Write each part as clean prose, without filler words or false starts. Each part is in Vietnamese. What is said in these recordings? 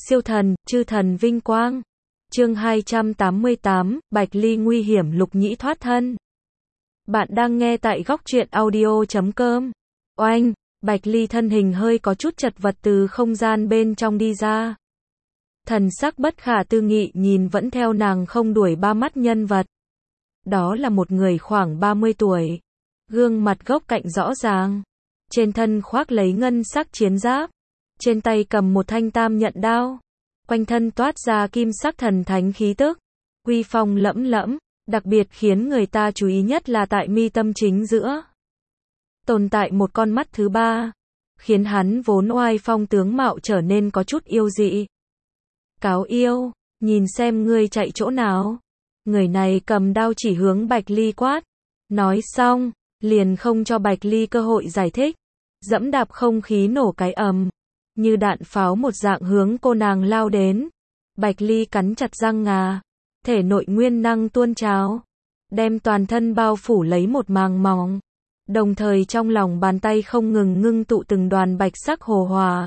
Siêu thần, chư thần vinh quang. Chương 288, Bạch Ly nguy hiểm Lục Nhĩ thoát thân. Bạn đang nghe tại góc truyện audio.com. Oanh, Bạch Ly thân hình hơi có chút chật vật từ không gian bên trong đi ra. Thần sắc bất khả tư nghị nhìn vẫn theo nàng không đuổi ba mắt nhân vật. Đó là một người khoảng 30 tuổi. Gương mặt góc cạnh rõ ràng. Trên thân khoác lấy ngân sắc chiến giáp. Trên tay cầm một thanh tam nhận đao. Quanh thân toát ra kim sắc thần thánh khí tức. Uy phong lẫm lẫm. Đặc biệt khiến người ta chú ý nhất là tại mi tâm chính giữa. Tồn tại một con mắt thứ ba. Khiến hắn vốn oai phong tướng mạo trở nên có chút yêu dị. Cáo yêu, nhìn xem ngươi chạy chỗ nào. Người này cầm đao chỉ hướng Bạch Ly quát. Nói xong, liền không cho Bạch Ly cơ hội giải thích. Dẫm đạp không khí nổ cái ầm. Như đạn pháo một dạng hướng cô nàng lao đến. Bạch Ly cắn chặt răng ngà. Thể nội nguyên năng tuôn trào. Đem toàn thân bao phủ lấy một màng mỏng. Đồng thời trong lòng bàn tay không ngừng ngưng tụ từng đoàn bạch sắc hồ hòa.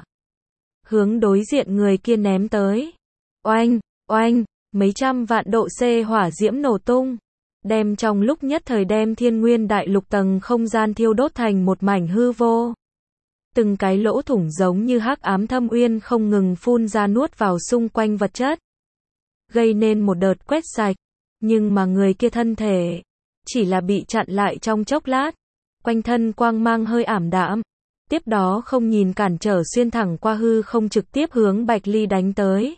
Hướng đối diện người kia ném tới. Oanh, oanh, mấy trăm vạn độ C hỏa diễm nổ tung. Đem trong lúc nhất thời đem thiên nguyên đại lục tầng không gian thiêu đốt thành một mảnh hư vô. Từng cái lỗ thủng giống như hắc ám thâm uyên không ngừng phun ra nuốt vào xung quanh vật chất. Gây nên một đợt quét sạch. Nhưng mà người kia thân thể chỉ là bị chặn lại trong chốc lát. Quanh thân quang mang hơi ảm đạm. Tiếp đó không nhìn cản trở xuyên thẳng qua hư không trực tiếp hướng Bạch Ly đánh tới.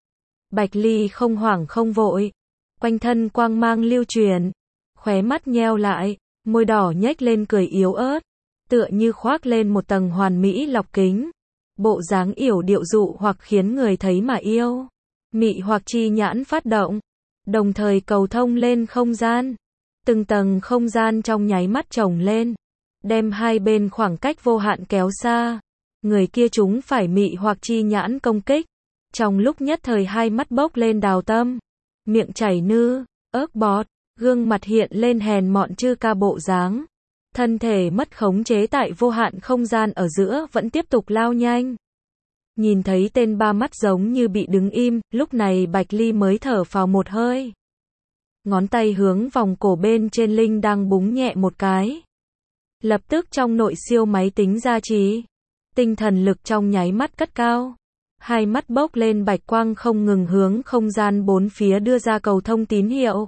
Bạch Ly không hoảng không vội. Quanh thân quang mang lưu truyền. Khóe mắt nheo lại. Môi đỏ nhếch lên cười yếu ớt. Tựa như khoác lên một tầng hoàn mỹ lọc kính. Bộ dáng yểu điệu dụ hoặc khiến người thấy mà yêu. Mị hoặc chi nhãn phát động. Đồng thời cầu thông lên không gian. Từng tầng không gian trong nháy mắt chồng lên. Đem hai bên khoảng cách vô hạn kéo xa. Người kia chúng phải mị hoặc chi nhãn công kích. Trong lúc nhất thời hai mắt bốc lên đào tâm. Miệng chảy nư, ớt bọt. Gương mặt hiện lên hèn mọn chư ca bộ dáng. Thân thể mất khống chế tại vô hạn không gian ở giữa vẫn tiếp tục lao nhanh. Nhìn thấy tên ba mắt giống như bị đứng im, lúc này Bạch Ly mới thở phào một hơi. Ngón tay hướng vòng cổ bên trên linh đang búng nhẹ một cái. Lập tức trong nội siêu máy tính gia trì. Tinh thần lực trong nháy mắt cất cao. Hai mắt bốc lên bạch quang không ngừng hướng không gian bốn phía đưa ra cầu thông tín hiệu.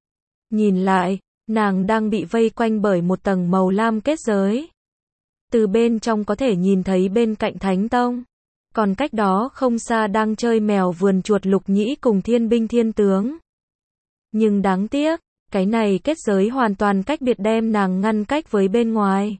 Nhìn lại, nàng đang bị vây quanh bởi một tầng màu lam kết giới. Từ bên trong có thể nhìn thấy bên cạnh Thánh Tông. Còn cách đó không xa đang chơi mèo vườn chuột Lục Nhĩ cùng thiên binh thiên tướng. Nhưng đáng tiếc, cái này kết giới hoàn toàn cách biệt đem nàng ngăn cách với bên ngoài.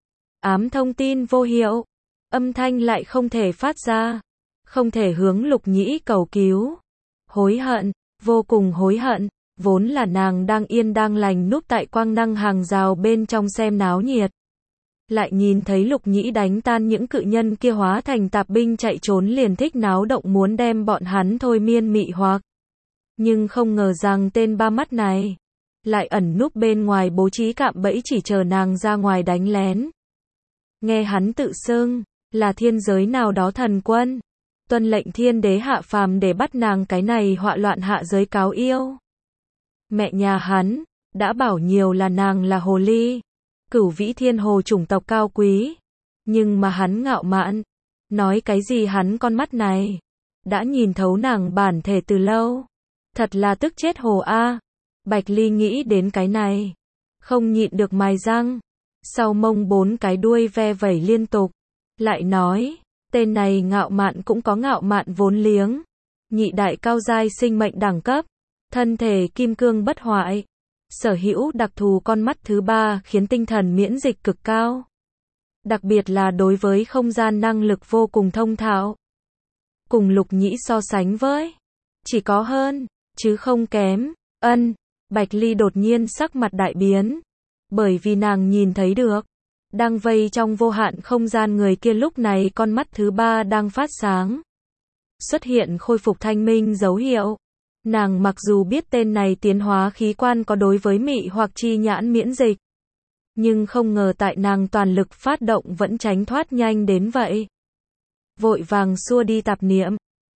Ám thông tin vô hiệu. Âm thanh lại không thể phát ra. Không thể hướng Lục Nhĩ cầu cứu. Hối hận, vô cùng hối hận. Vốn là nàng đang yên đang lành núp tại quang năng hàng rào bên trong xem náo nhiệt. Lại nhìn thấy Lục Nhĩ đánh tan những cự nhân kia hóa thành tạp binh chạy trốn liền thích náo động muốn đem bọn hắn thôi miên mị hoặc. Nhưng không ngờ rằng tên ba mắt này lại ẩn núp bên ngoài bố trí cạm bẫy chỉ chờ nàng ra ngoài đánh lén. Nghe hắn tự xưng là thiên giới nào đó thần quân, tuân lệnh thiên đế hạ phàm để bắt nàng cái này họa loạn hạ giới cáo yêu. Mẹ nhà hắn đã bảo nhiều là nàng là hồ ly, cửu vĩ thiên hồ chủng tộc cao quý. Nhưng mà hắn ngạo mạn, nói cái gì hắn con mắt này đã nhìn thấu nàng bản thể từ lâu. Thật là tức chết hồ a. Bạch Ly nghĩ đến cái này, không nhịn được mài răng. Sau mông bốn cái đuôi ve vẩy liên tục. Lại nói, tên này ngạo mạn cũng có ngạo mạn vốn liếng. Nhị đại cao giai sinh mệnh đẳng cấp. Thân thể kim cương bất hoại. Sở hữu đặc thù con mắt thứ ba khiến tinh thần miễn dịch cực cao. Đặc biệt là đối với không gian năng lực vô cùng thông thạo. Cùng Lục Nhĩ so sánh với, chỉ có hơn, chứ không kém. Bạch Ly đột nhiên sắc mặt đại biến. Bởi vì nàng nhìn thấy được. Đang vây trong vô hạn không gian người kia lúc này con mắt thứ ba đang phát sáng. Xuất hiện khôi phục thanh minh dấu hiệu. Nàng mặc dù biết tên này tiến hóa khí quan có đối với mị hoặc chi nhãn miễn dịch. Nhưng không ngờ tại nàng toàn lực phát động vẫn tránh thoát nhanh đến vậy. Vội vàng xua đi tạp niệm.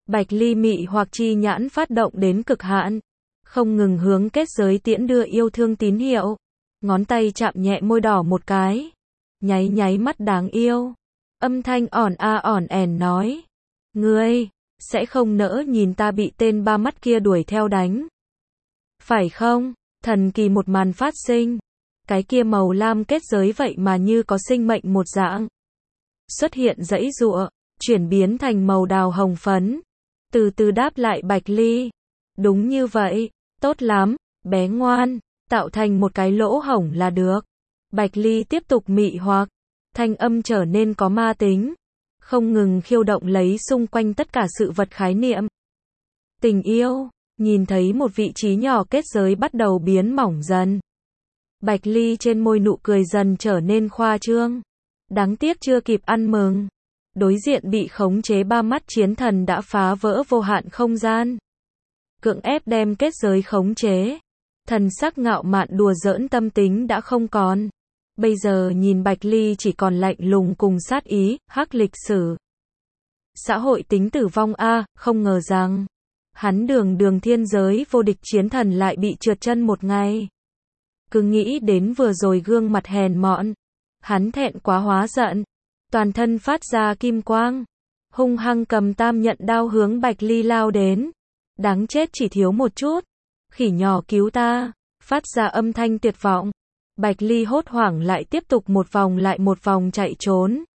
Bạch Ly mị hoặc chi nhãn phát động đến cực hạn, không ngừng hướng kết giới tiễn đưa yêu thương tín hiệu. Ngón tay chạm nhẹ môi đỏ một cái, nháy nháy mắt đáng yêu. Âm thanh ỏn a ỏn ẻn nói, ngươi sẽ không nỡ nhìn ta bị tên ba mắt kia đuổi theo đánh, phải không? Thần kỳ một màn phát sinh, cái kia màu lam kết giới vậy mà như có sinh mệnh một dạng, xuất hiện giãy giụa, chuyển biến thành màu đào hồng phấn, từ từ đáp lại Bạch Ly. Đúng như vậy, tốt lắm, bé ngoan, tạo thành một cái lỗ hổng là được. Bạch Ly tiếp tục mị hoặc, thanh âm trở nên có ma tính, không ngừng khiêu động lấy xung quanh tất cả sự vật khái niệm. Tình yêu, nhìn thấy một vị trí nhỏ kết giới bắt đầu biến mỏng dần. Bạch Ly trên môi nụ cười dần trở nên khoa trương. Đáng tiếc chưa kịp ăn mừng, đối diện bị khống chế ba mắt chiến thần đã phá vỡ vô hạn không gian, cưỡng ép đem kết giới khống chế. Thần sắc ngạo mạn đùa giỡn tâm tính đã không còn. Bây giờ nhìn Bạch Ly chỉ còn lạnh lùng cùng sát ý, hắc lịch sử. Xã hội tính tử vong a, không ngờ rằng hắn đường thiên giới vô địch chiến thần lại bị trượt chân một ngày. Cứ nghĩ đến vừa rồi gương mặt hèn mọn, hắn thẹn quá hóa giận, toàn thân phát ra kim quang, hung hăng cầm tam nhận đao hướng Bạch Ly lao đến. Đáng chết, chỉ thiếu một chút, khỉ nhỏ cứu ta, phát ra âm thanh tuyệt vọng. Bạch Ly hốt hoảng lại tiếp tục một vòng lại một vòng chạy trốn.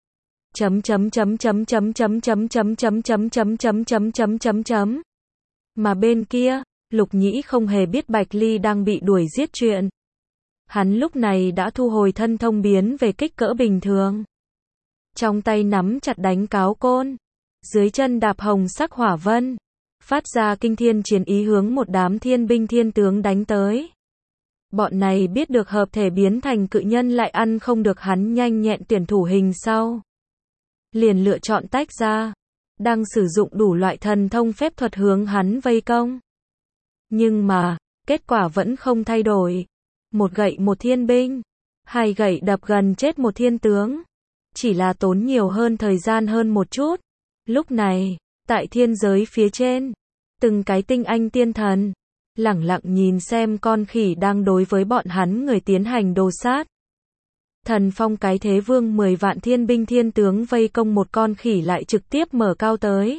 Mà bên kia, Lục Nhĩ không hề biết Bạch Ly đang bị đuổi giết chuyện. Hắn lúc này đã thu hồi thân thông biến về kích cỡ bình thường. Trong tay nắm chặt đánh cáo côn, dưới chân đạp hồng sắc hỏa vân, phát ra kinh thiên chiến ý hướng một đám thiên binh thiên tướng đánh tới. Bọn này biết được hợp thể biến thành cự nhân lại ăn không được hắn nhanh nhẹn tuyển thủ hình sau, liền lựa chọn tách ra, đang sử dụng đủ loại thần thông phép thuật hướng hắn vây công. Nhưng mà, kết quả vẫn không thay đổi. Một gậy một thiên binh, hai gậy đập gần chết một thiên tướng. Chỉ là tốn nhiều hơn thời gian hơn một chút. Lúc này, tại thiên giới phía trên, từng cái tinh anh tiên thần lẳng lặng nhìn xem con khỉ đang đối với bọn hắn người tiến hành đồ sát. Thần Phong cái thế vương 10 vạn thiên binh thiên tướng vây công một con khỉ lại trực tiếp mở cao tới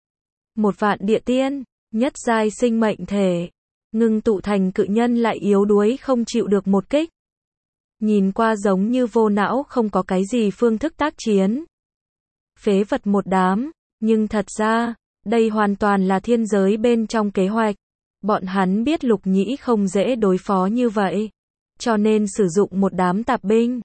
1 vạn địa tiên, nhất giai sinh mệnh thể, ngưng tụ thành cự nhân lại yếu đuối không chịu được một kích. Nhìn qua giống như vô não không có cái gì phương thức tác chiến. Phế vật một đám, nhưng thật ra, đây hoàn toàn là thiên giới bên trong kế hoạch. Bọn hắn biết Lục Nhĩ không dễ đối phó như vậy, cho nên sử dụng một đám tạp binh.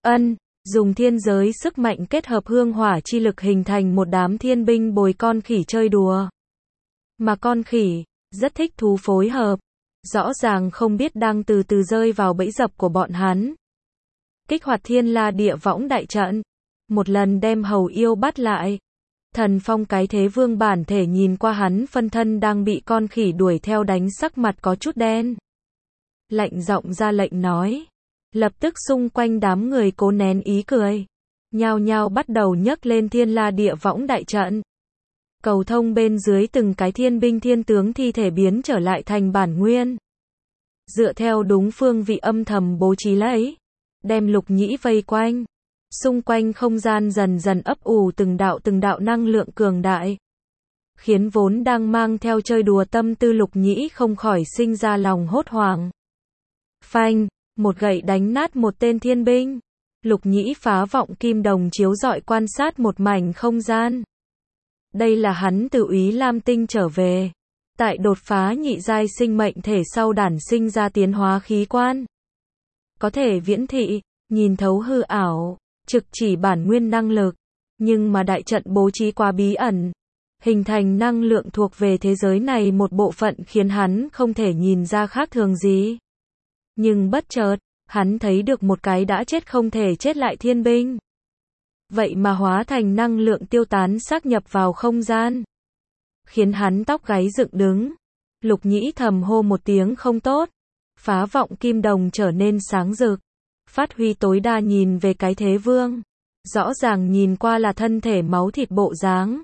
Dùng thiên giới sức mạnh kết hợp hương hỏa chi lực hình thành một đám thiên binh bồi con khỉ chơi đùa. Mà con khỉ rất thích thú phối hợp, rõ ràng không biết đang từ từ rơi vào bẫy dập của bọn hắn. Kích hoạt Thiên La Địa Võng đại trận, một lần đem hầu yêu bắt lại. Thần Phong cái thế vương bản thể nhìn qua hắn phân thân đang bị con khỉ đuổi theo đánh, sắc mặt có chút đen. Lạnh giọng ra lệnh nói. Lập tức xung quanh đám người cố nén ý cười, nhao nhao bắt đầu nhấc lên Thiên La Địa Võng đại trận. Cầu thông bên dưới từng cái thiên binh thiên tướng thi thể biến trở lại thành bản nguyên. Dựa theo đúng phương vị âm thầm bố trí lấy, đem Lục Nhĩ vây quanh. Xung quanh không gian dần dần ấp ủ từng đạo năng lượng cường đại, khiến vốn đang mang theo chơi đùa tâm tư Lục Nhĩ không khỏi sinh ra lòng hốt hoảng. Phanh, một gậy đánh nát một tên thiên binh. Lục Nhĩ phá vọng kim đồng chiếu rọi quan sát một mảnh không gian. Đây là hắn từ Úy Lam Tinh trở về, tại đột phá nhị giai sinh mệnh thể sau đản sinh ra tiến hóa khí quan. Có thể viễn thị, nhìn thấu hư ảo, trực chỉ bản nguyên năng lực, nhưng mà đại trận bố trí quá bí ẩn, hình thành năng lượng thuộc về thế giới này một bộ phận khiến hắn không thể nhìn ra khác thường gì. Nhưng bất chợt, hắn thấy được một cái đã chết không thể chết lại thiên binh. Vậy mà hóa thành năng lượng tiêu tán xác nhập vào không gian, khiến hắn tóc gáy dựng đứng. Lục Nhĩ thầm hô một tiếng không tốt, phá vọng kim đồng trở nên sáng rực, phát huy tối đa nhìn về cái thế vương. Rõ ràng nhìn qua là thân thể máu thịt bộ dáng,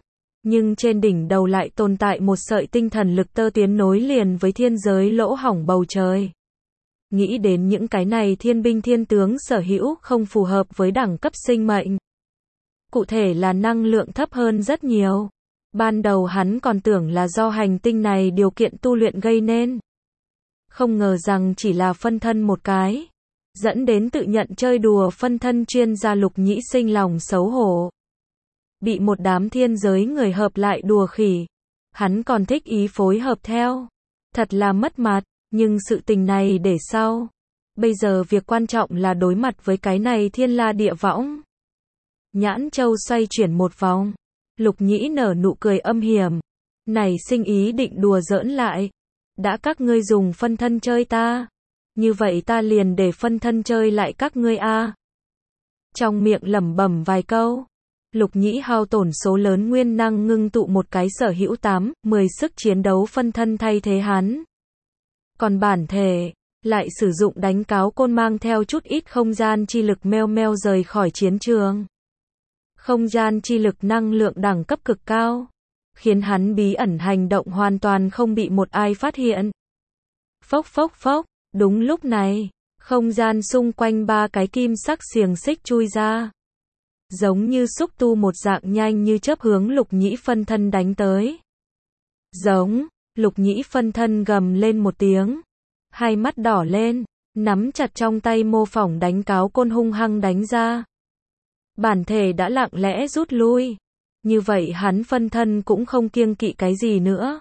Nhưng trên đỉnh đầu lại tồn tại một sợi tinh thần lực tơ tuyến nối liền với thiên giới lỗ hổng bầu trời. Nghĩ đến những cái này thiên binh thiên tướng sở hữu không phù hợp với đẳng cấp sinh mệnh. Cụ thể là năng lượng thấp hơn rất nhiều. Ban đầu hắn còn tưởng là do hành tinh này điều kiện tu luyện gây nên. Không ngờ rằng chỉ là phân thân một cái. Dẫn đến tự nhận chơi đùa phân thân chuyên gia Lục Nhĩ sinh lòng xấu hổ. Bị một đám thiên giới người hợp lại đùa khỉ. Hắn còn thích ý phối hợp theo. Thật là mất mặt, nhưng sự tình này để sau. Bây giờ việc quan trọng là đối mặt với cái này thiên la địa võng. Nhãn châu xoay chuyển một vòng. Lục Nhĩ nở nụ cười âm hiểm. Này sinh ý định đùa giỡn lại. Đã các ngươi dùng phân thân chơi ta. Như vậy ta liền để phân thân chơi lại các ngươi a. Trong miệng lẩm bẩm vài câu. Lục Nhĩ hao tổn số lớn nguyên năng ngưng tụ một cái sở hữu 8, 10 sức chiến đấu phân thân thay thế hắn. Còn bản thể, lại sử dụng đánh cáo côn mang theo chút ít không gian chi lực meo meo rời khỏi chiến trường. Không gian chi lực năng lượng đẳng cấp cực cao, khiến hắn bí ẩn hành động hoàn toàn không bị một ai phát hiện. Phốc phốc phốc, đúng lúc này, không gian xung quanh ba cái kim sắc xiềng xích chui ra. Giống như xúc tu một dạng nhanh như chớp hướng Lục Nhĩ phân thân đánh tới. Giống, Lục Nhĩ phân thân gầm lên một tiếng. Hai mắt đỏ lên, nắm chặt trong tay mô phỏng đánh cáo côn hung hăng đánh ra. Bản thể đã lặng lẽ rút lui. Như vậy hắn phân thân cũng không kiêng kỵ cái gì nữa.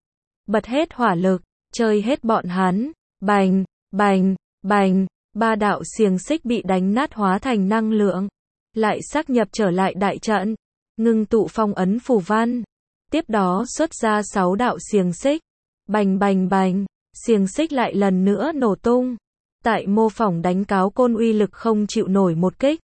Bật hết hỏa lực, chơi hết bọn hắn. Bành, bành, bành, ba đạo xiềng xích bị đánh nát hóa thành năng lượng. Lại xác nhập trở lại đại trận. Ngưng tụ phong ấn phù văn. Tiếp đó xuất ra 6 đạo xiềng xích. Bành bành bành, xiềng xích lại lần nữa nổ tung. Tại mô phỏng đánh cáo côn uy lực không chịu nổi một kích.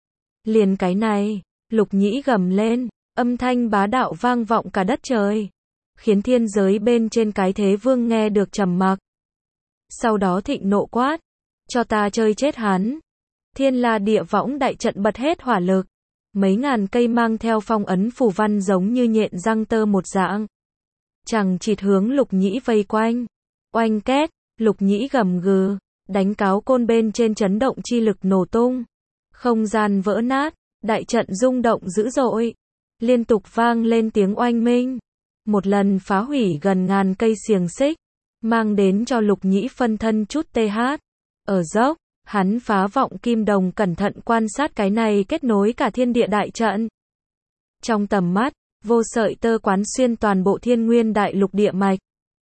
Liền cái này, Lục Nhĩ gầm lên, âm thanh bá đạo vang vọng cả đất trời. Khiến thiên giới bên trên cái thế vương nghe được trầm mặc. Sau đó thịnh nộ quát. Cho ta chơi chết hắn. Thiên la địa võng đại trận bật hết hỏa lực. Mấy ngàn cây mang theo phong ấn phù văn giống như nhện răng tơ một dạng. Chằng chịt hướng Lục Nhĩ vây quanh. Oanh két, Lục Nhĩ gầm gừ, đánh cáo côn bên trên chấn động chi lực nổ tung. Không gian vỡ nát, đại trận rung động dữ dội. Liên tục vang lên tiếng oanh minh. Một lần phá hủy gần ngàn cây xiềng xích. Mang đến cho Lục Nhĩ phân thân chút TH. Ở dốc, hắn phá vọng kim đồng cẩn thận quan sát cái này kết nối cả thiên địa đại trận. Trong tầm mắt, vô sợi tơ quán xuyên toàn bộ thiên nguyên đại lục địa mạch.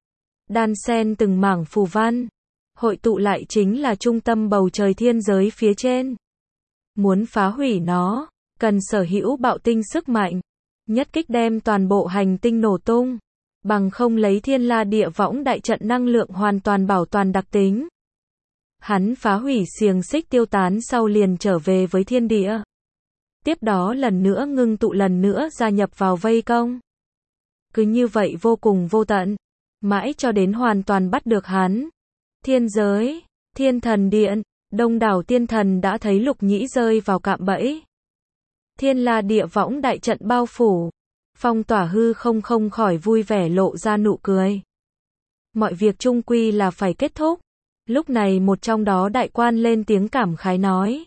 Đan xen từng mảng phù văn. Hội tụ lại chính là trung tâm bầu trời thiên giới phía trên. Muốn phá hủy nó, cần sở hữu bạo tinh sức mạnh. Nhất kích đem toàn bộ hành tinh nổ tung. Bằng không lấy thiên la địa võng đại trận năng lượng hoàn toàn bảo toàn đặc tính. Hắn phá hủy xiềng xích tiêu tán sau liền trở về với thiên địa. Tiếp đó lần nữa ngưng tụ lần nữa gia nhập vào vây công. Cứ như vậy vô cùng vô tận. Mãi cho đến hoàn toàn bắt được hắn. Thiên giới, thiên thần điện, đông đảo tiên thần đã thấy Lục Nhĩ rơi vào cạm bẫy. Thiên la địa võng đại trận bao phủ. Phong tỏa hư không khỏi vui vẻ lộ ra nụ cười. Mọi việc chung quy là phải kết thúc. Lúc này một trong đó đại quan lên tiếng cảm khái nói.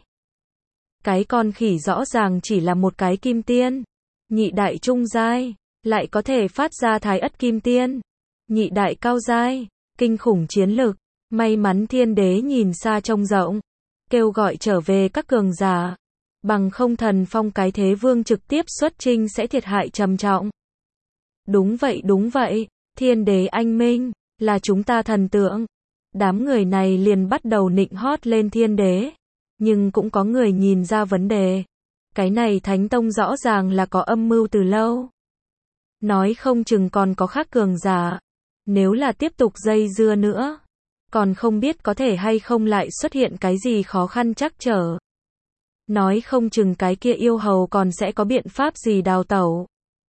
Cái con khỉ rõ ràng chỉ là một cái kim tiên. Nhị đại trung giai, lại có thể phát ra thái ất kim tiên. Nhị đại cao giai, kinh khủng chiến lực. May mắn thiên đế nhìn xa trông rộng. Kêu gọi trở về các cường giả. Bằng không thần phong cái thế vương trực tiếp xuất chinh sẽ thiệt hại trầm trọng. Đúng vậy, thiên đế anh minh, là chúng ta thần tượng. Đám người này liền bắt đầu nịnh hót lên thiên đế. Nhưng cũng có người nhìn ra vấn đề. Cái này thánh tông rõ ràng là có âm mưu từ lâu. Nói không chừng còn có khác cường giả. Nếu là tiếp tục dây dưa nữa, còn không biết có thể hay không lại xuất hiện cái gì khó khăn trắc trở. Nói không chừng cái kia yêu hầu còn sẽ có biện pháp gì đào tẩu.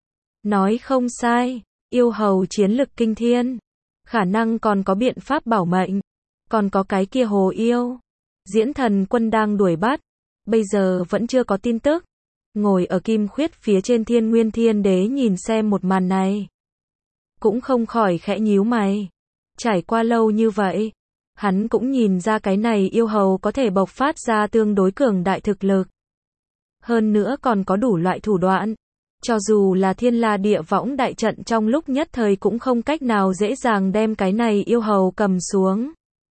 Nói không sai, yêu hầu chiến lực kinh thiên. Khả năng còn có biện pháp bảo mệnh. Còn có cái kia hồ yêu. Diễn thần quân đang đuổi bắt. Bây giờ vẫn chưa có tin tức. ngồi ở kim khuyết phía trên Thiên Nguyên Thiên Đế nhìn xem một màn này. Cũng không khỏi khẽ nhíu mày. Trải qua lâu như vậy, hắn cũng nhìn ra cái này yêu hầu có thể bộc phát ra tương đối cường đại thực lực. Hơn nữa còn có đủ loại thủ đoạn. Cho dù là Thiên La Địa Võng đại trận trong lúc nhất thời cũng không cách nào dễ dàng đem cái này yêu hầu cầm xuống.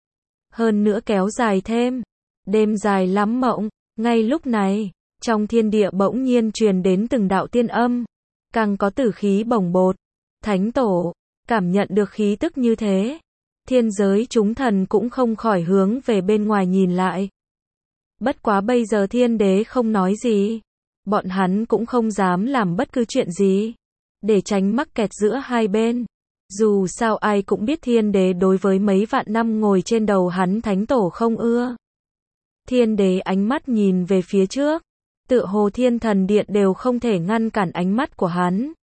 Hơn nữa kéo dài thêm. Đêm dài lắm mộng. Ngay lúc này, trong thiên địa bỗng nhiên truyền đến từng đạo tiên âm. Càng có tử khí bồng bột. Thánh tổ, cảm nhận được khí tức như thế. Thiên giới chúng thần cũng không khỏi hướng về bên ngoài nhìn lại. Bất quá bây giờ thiên đế không nói gì. Bọn hắn cũng không dám làm bất cứ chuyện gì. Để tránh mắc kẹt giữa hai bên. Dù sao ai cũng biết thiên đế đối với mấy vạn năm ngồi trên đầu hắn thánh tổ không ưa. Thiên đế ánh mắt nhìn về phía trước. Tựa hồ thiên thần điện đều không thể ngăn cản ánh mắt của hắn.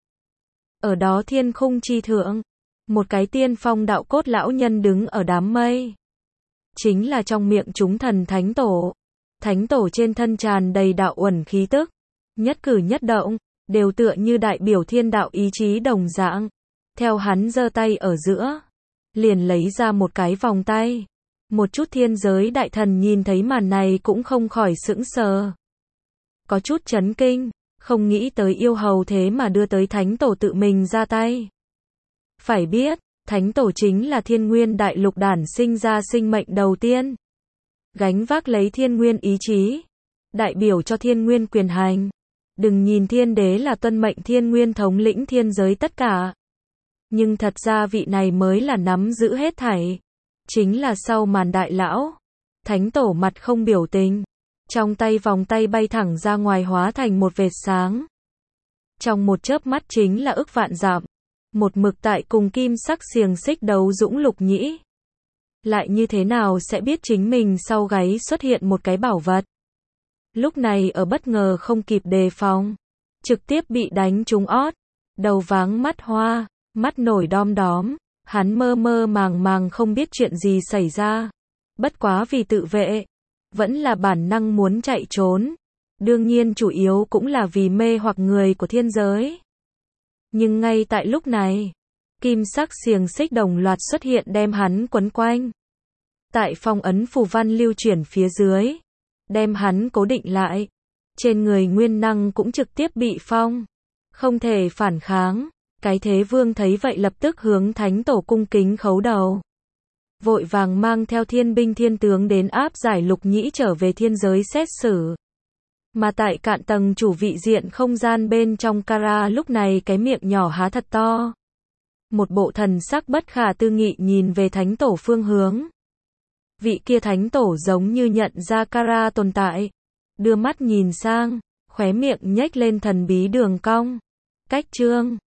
Ở đó thiên khung chi thượng. Một cái tiên phong đạo cốt lão nhân đứng ở đám mây. Chính là trong miệng chúng thần thánh tổ. Thánh tổ trên thân tràn đầy đạo uẩn khí tức. Nhất cử nhất động, đều tựa như đại biểu thiên đạo ý chí đồng dạng. Theo hắn giơ tay ở giữa, liền lấy ra một cái vòng tay. Một chút thiên giới đại thần nhìn thấy màn này cũng không khỏi sững sờ. Có chút chấn kinh, không nghĩ tới yêu hầu thế mà đưa tới thánh tổ tự mình ra tay. Phải biết, thánh tổ chính là thiên nguyên đại lục đản sinh ra sinh mệnh đầu tiên. Gánh vác lấy thiên nguyên ý chí, đại biểu cho thiên nguyên quyền hành. Đừng nhìn thiên đế là tuân mệnh thiên nguyên thống lĩnh thiên giới tất cả. Nhưng thật ra vị này mới là nắm giữ hết thảy. Chính là sau màn đại lão. Thánh tổ mặt không biểu tình. Trong tay vòng tay bay thẳng ra ngoài hóa thành một vệt sáng. Trong một chớp mắt chính là ức vạn dặm. Một mực tại cùng kim sắc xiềng xích đấu dũng Lục Nhĩ. Lại như thế nào sẽ biết chính mình sau gáy xuất hiện một cái bảo vật. Lúc này ở bất ngờ không kịp đề phòng. Trực tiếp bị đánh trúng ót. Đầu váng mắt hoa, mắt nổi đom đóm. Hắn mơ mơ màng màng không biết chuyện gì xảy ra. Bất quá vì tự vệ. Vẫn là bản năng muốn chạy trốn. Đương nhiên chủ yếu cũng là vì mê hoặc người của thiên giới. Nhưng ngay tại lúc này, kim sắc xiềng xích đồng loạt xuất hiện đem hắn quấn quanh. Tại phong ấn phù văn lưu chuyển phía dưới, đem hắn cố định lại. Trên người nguyên năng cũng trực tiếp bị phong. Không thể phản kháng. Cái thế vương thấy vậy lập tức hướng thánh tổ cung kính khấu đầu. Vội vàng mang theo thiên binh thiên tướng đến áp giải Lục Nhĩ trở về thiên giới xét xử. Mà tại cạn tầng chủ vị diện không gian bên trong Kara lúc này cái miệng nhỏ há thật to. Một bộ thần sắc bất khả tư nghị nhìn về thánh tổ phương hướng. Vị kia thánh tổ giống như nhận ra Kara tồn tại. Đưa mắt nhìn sang, khóe miệng nhếch lên thần bí đường cong. Cách chương